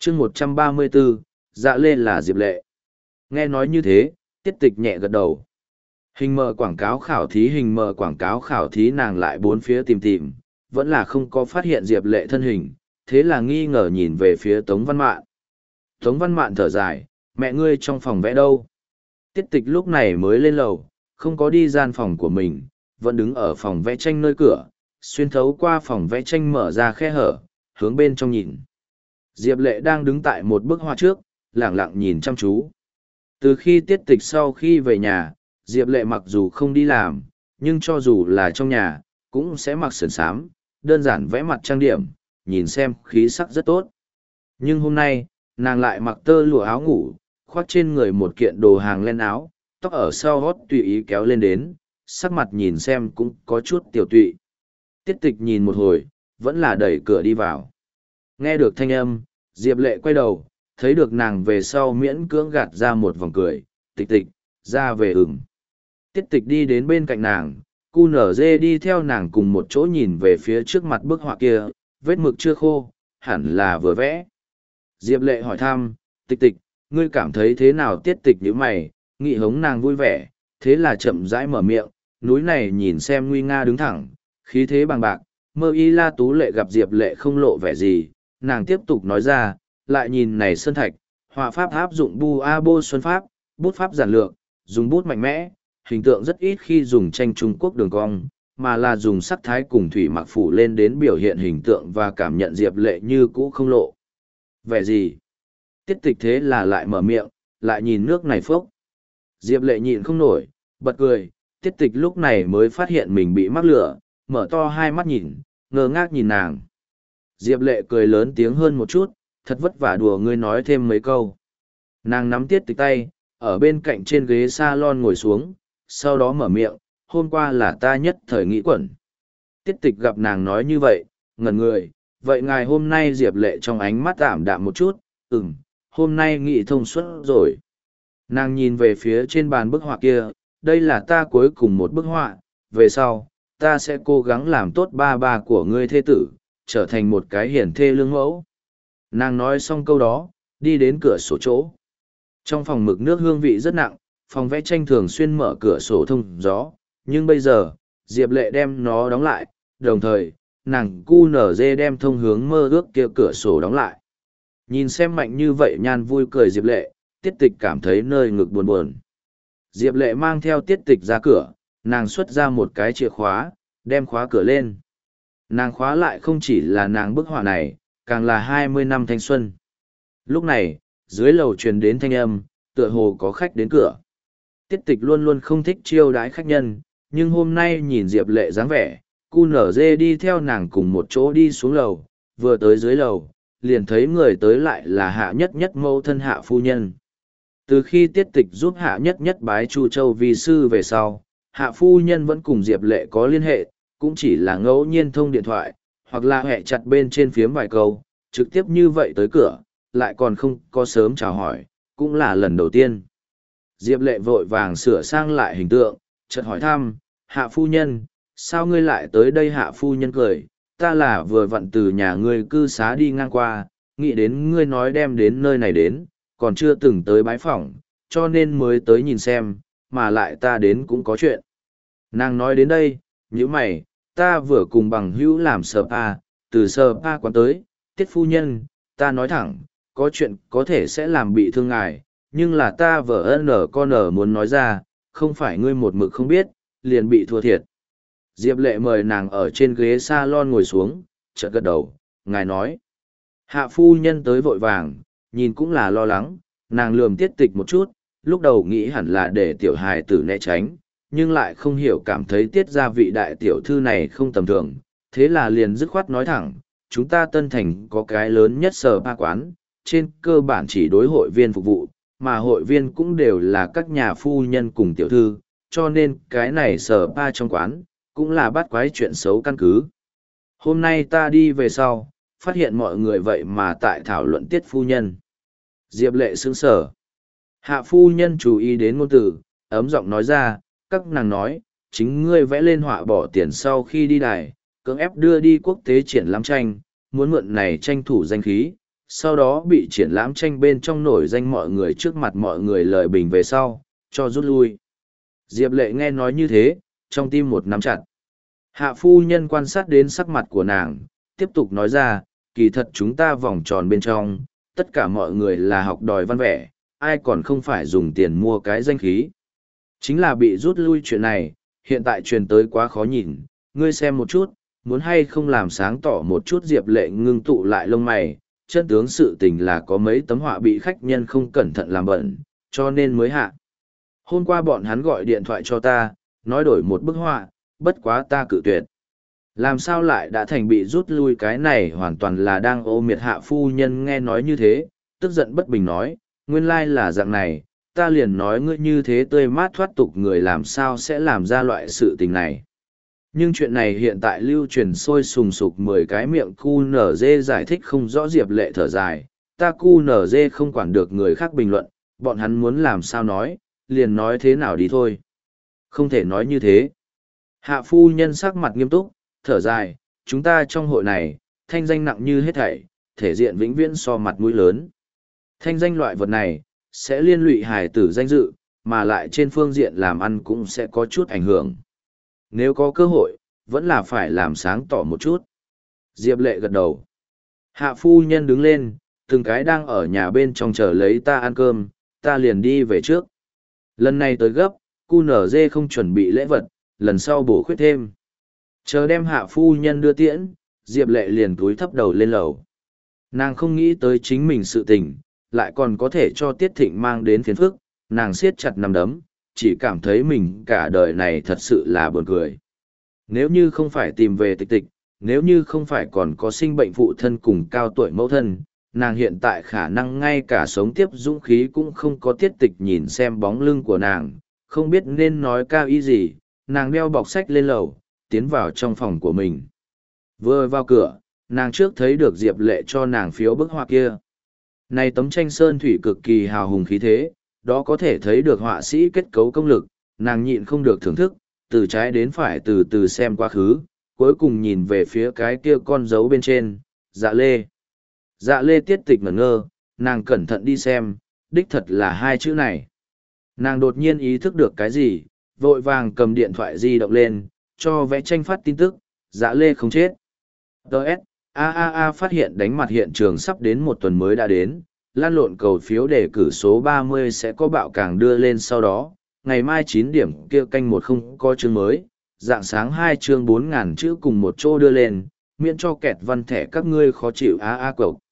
chương 134, dạ lê là Diệp Lệ. Nghe nói như thế, Tiết Tịch nhẹ gật đầu. Hình mờ quảng cáo khảo thí nàng lại bốn phía tìm, vẫn là không có phát hiện Diệp Lệ thân hình, thế là nghi ngờ nhìn về phía Tống Văn Mạn. Tống Văn Mạn thở dài, mẹ ngươi trong phòng vẽ đâu? Tiết Tịch lúc này mới lên lầu, không có đi gian phòng của mình, vẫn đứng ở phòng vẽ tranh nơi cửa, xuyên thấu qua phòng vẽ tranh mở ra khe hở, hướng bên trong nhìn. Diệp Lệ đang đứng tại một bức họa trước, lẳng lặng nhìn chăm chú. Từ khi Tiết Tịch sau khi về nhà, Diệp Lệ mặc dù không đi làm, nhưng cho dù là trong nhà, cũng sẽ mặc sườn xám, đơn giản vẽ mặt trang điểm, nhìn xem khí sắc rất tốt. Nhưng hôm nay, nàng lại mặc tơ lụa áo ngủ, khoác trên người một kiện đồ hàng len áo, tóc ở sau gót tùy ý kéo lên đến, sắc mặt nhìn xem cũng có chút tiểu tụy. Tiết Tịch nhìn một hồi, vẫn là đẩy cửa đi vào. Nghe được thanh âm, Diệp Lệ quay đầu, thấy được nàng về sau miễn cưỡng gạt ra một vòng cười, Tịch Tịch, ra về ửng. Tiết Tịch đi đến bên cạnh nàng, cu nở dê đi theo nàng cùng một chỗ nhìn về phía trước mặt bức họa kia, vết mực chưa khô, hẳn là vừa vẽ. Diệp Lệ hỏi thăm, Tịch Tịch, ngươi cảm thấy thế nào? Tiết Tịch nhíu mày, nghị hống nàng vui vẻ, thế là chậm rãi mở miệng, núi này nhìn xem nguy nga đứng thẳng, khí thế bằng bạc, Mơ Y La Tú Lệ gặp Diệp Lệ không lộ vẻ gì, nàng tiếp tục nói ra, lại nhìn này sơn thạch, họa pháp áp dụng bu a bô xuân pháp, bút pháp giản lược, dùng bút mạnh mẽ, hình tượng rất ít khi dùng tranh Trung Quốc đường cong, mà là dùng sắc thái cùng thủy mặc phủ lên đến biểu hiện hình tượng và cảm nhận Diệp Lệ như cũ không lộ vẻ gì. Tiết Tịch thế là lại mở miệng, lại nhìn nước này phốc. Diệp Lệ nhịn không nổi, bật cười, Tiết Tịch lúc này mới phát hiện mình bị mắc lửa, mở to hai mắt nhìn, ngơ ngác nhìn nàng. Diệp Lệ cười lớn tiếng hơn một chút, thật vất vả đùa ngươi nói thêm mấy câu. Nàng nắm Tiết Tịch tay, ở bên cạnh trên ghế salon ngồi xuống, sau đó mở miệng, hôm qua là ta nhất thời nghĩ quẩn. Tiết Tịch gặp nàng nói như vậy, ngẩn người, vậy ngài hôm nay Diệp Lệ trong ánh mắt ảm đạm một chút, hôm nay nghĩ thông suốt rồi. Nàng nhìn về phía trên bàn bức họa kia, đây là ta cuối cùng một bức họa, về sau, ta sẽ cố gắng làm tốt ba của ngươi thê tử, trở thành một cái hiển thê lương mẫu. Nàng nói xong câu đó, đi đến cửa sổ chỗ. Trong phòng mực nước hương vị rất nặng, phòng vẽ tranh thường xuyên mở cửa sổ thông gió, nhưng bây giờ, Diệp Lệ đem nó đóng lại, đồng thời, nàng cu nở dê đem thông hướng mơ ước kia cửa sổ đóng lại. Nhìn xem mạnh như vậy nhan vui cười Diệp Lệ, Tiết Tịch cảm thấy nơi ngực buồn buồn. Diệp Lệ mang theo Tiết Tịch ra cửa, nàng xuất ra một cái chìa khóa, đem khóa cửa lên. Nàng khóa lại không chỉ là nàng bức họa này, càng là 20 năm thanh xuân. Lúc này, dưới lầu truyền đến thanh âm, tựa hồ có khách đến cửa. Tiết Tịch luôn luôn không thích chiêu đãi khách nhân, nhưng hôm nay nhìn Diệp Lệ dáng vẻ, cu nở dê đi theo nàng cùng một chỗ đi xuống lầu, vừa tới dưới lầu, liền thấy người tới lại là Hạ Nhất Nhất mẫu thân Hạ phu nhân. Từ khi Tiết Tịch giúp Hạ Nhất Nhất bái Chu Châu vi sư về sau, Hạ phu nhân vẫn cùng Diệp Lệ có liên hệ, cũng chỉ là ngẫu nhiên thông điện thoại, hoặc là hẹ chặt bên trên phiếm vài câu, trực tiếp như vậy tới cửa, lại còn không có sớm chào hỏi, cũng là lần đầu tiên. Diệp Lệ vội vàng sửa sang lại hình tượng, chợt hỏi thăm, Hạ phu nhân, sao ngươi lại tới đây? Hạ phu nhân cười, ta là vừa vặn từ nhà ngươi cư xá đi ngang qua, nghĩ đến ngươi nói đem đến nơi này đến, còn chưa từng tới bái phỏng, cho nên mới tới nhìn xem, mà lại ta đến cũng có chuyện. Nàng nói đến đây, nhíu mày, ta vừa cùng bằng hữu làm spa, từ spa quán tới, Tiết phu nhân, ta nói thẳng, có chuyện có thể sẽ làm bị thương ngài, nhưng là ta vợ con muốn nói ra, không phải ngươi một mực không biết, liền bị thua thiệt. Diệp Lệ mời nàng ở trên ghế salon ngồi xuống, chợt gật đầu, ngài nói. Hạ phu nhân tới vội vàng, nhìn cũng là lo lắng, nàng lườm Tiết Tịch một chút, lúc đầu nghĩ hẳn là để tiểu hài tử né tránh, nhưng lại không hiểu cảm thấy Tiết gia vị đại tiểu thư này không tầm thường, thế là liền dứt khoát nói thẳng, chúng ta Tân Thành có cái lớn nhất spa quán, trên cơ bản chỉ đối hội viên phục vụ, mà hội viên cũng đều là các nhà phu nhân cùng tiểu thư, cho nên cái này spa trong quán, cũng là bắt quái chuyện xấu căn cứ. Hôm nay ta đi về sau, phát hiện mọi người vậy mà tại thảo luận Tiết phu nhân. Diệp Lệ sững sờ. Hạ phu nhân chú ý đến ngôn từ, ấm giọng nói ra, các nàng nói, chính ngươi vẽ lên họa bỏ tiền sau khi đi đài, cưỡng ép đưa đi quốc tế triển lãm tranh, muốn mượn này tranh thủ danh khí, sau đó bị triển lãm tranh bên trong nổi danh mọi người trước mặt mọi người lời bình về sau, cho rút lui. Diệp Lệ nghe nói như thế, trong tim một nắm chặt. Hạ phu nhân quan sát đến sắc mặt của nàng, tiếp tục nói ra, kỳ thật chúng ta vòng tròn bên trong, tất cả mọi người là học đòi văn vẻ, ai còn không phải dùng tiền mua cái danh khí. Chính là bị rút lui chuyện này, hiện tại truyền tới quá khó nhìn, ngươi xem một chút, muốn hay không làm sáng tỏ một chút. Diệp Lệ ngưng tụ lại lông mày, chân tướng sự tình là có mấy tấm họa bị khách nhân không cẩn thận làm bẩn, cho nên mới hạ. Hôm qua bọn hắn gọi điện thoại cho ta, nói đổi một bức họa, bất quá ta cự tuyệt. Làm sao lại đã thành bị rút lui, cái này hoàn toàn là đang ô miệt. Hạ phu nhân nghe nói như thế, tức giận bất bình nói, nguyên lai là dạng này, ta liền nói ngươi như thế tươi mát thoát tục người làm sao sẽ làm ra loại sự tình này. Nhưng chuyện này hiện tại lưu truyền sôi sùng sục, 10 cái miệng QNZ giải thích không rõ. Diệp Lệ thở dài, ta QNZ không quản được người khác bình luận, bọn hắn muốn làm sao nói, liền nói thế nào đi thôi. Không thể nói như thế. Hạ phu nhân sắc mặt nghiêm túc, thở dài, chúng ta trong hội này, thanh danh nặng như hết thảy, thể diện vĩnh viễn so mặt mũi lớn. Thanh danh loại vật này, sẽ liên lụy hài tử danh dự, mà lại trên phương diện làm ăn cũng sẽ có chút ảnh hưởng. Nếu có cơ hội, vẫn là phải làm sáng tỏ một chút. Diệp Lệ gật đầu. Hạ phu nhân đứng lên, từng cái đang ở nhà bên trong chờ lấy ta ăn cơm, ta liền đi về trước. Lần này tới gấp, QNZ không chuẩn bị lễ vật, lần sau bổ khuyết thêm. Chờ đem hạ phu nhân đưa tiễn, Diệp Lệ liền cúi thấp đầu lên lầu. Nàng không nghĩ tới chính mình sự tình, lại còn có thể cho Tiết Thịnh mang đến phiền phức, nàng siết chặt nắm đấm, chỉ cảm thấy mình cả đời này thật sự là buồn cười. Nếu như không phải tìm về tịch tịch, nếu như không phải còn có sinh bệnh phụ thân cùng cao tuổi mẫu thân, nàng hiện tại khả năng ngay cả sống tiếp dũng khí cũng không có. Tiết Tịch nhìn xem bóng lưng của nàng, không biết nên nói cao ý gì, nàng đeo bọc sách lên lầu, tiến vào trong phòng của mình. Vừa vào cửa, nàng trước thấy được Diệp Lệ cho nàng phiếu bức họa kia. Này tấm tranh sơn thủy cực kỳ hào hùng khí thế, đó có thể thấy được họa sĩ kết cấu công lực, nàng nhịn không được thưởng thức, từ trái đến phải từ từ xem quá khứ, cuối cùng nhìn về phía cái kia con dấu bên trên, Dạ Lê. Dạ Lê. Tiết Tịch ngẩn ngơ, nàng cẩn thận đi xem, đích thật là hai chữ này. Nàng đột nhiên ý thức được cái gì, vội vàng cầm điện thoại di động lên, cho vẽ tranh phát tin tức, Dạ Lê không chết. Đợt, phát hiện đánh mặt hiện trường sắp đến 1 tuần mới đã đến, lan lộn cầu phiếu đề cử số 30 sẽ có bạo càng đưa lên sau đó, ngày mai 9 điểm kia canh 10 có chương mới, dạng sáng 2 chương 4.000 chữ cùng một chỗ đưa lên, miễn cho kẹt văn thẻ các ngươi khó chịu cộc.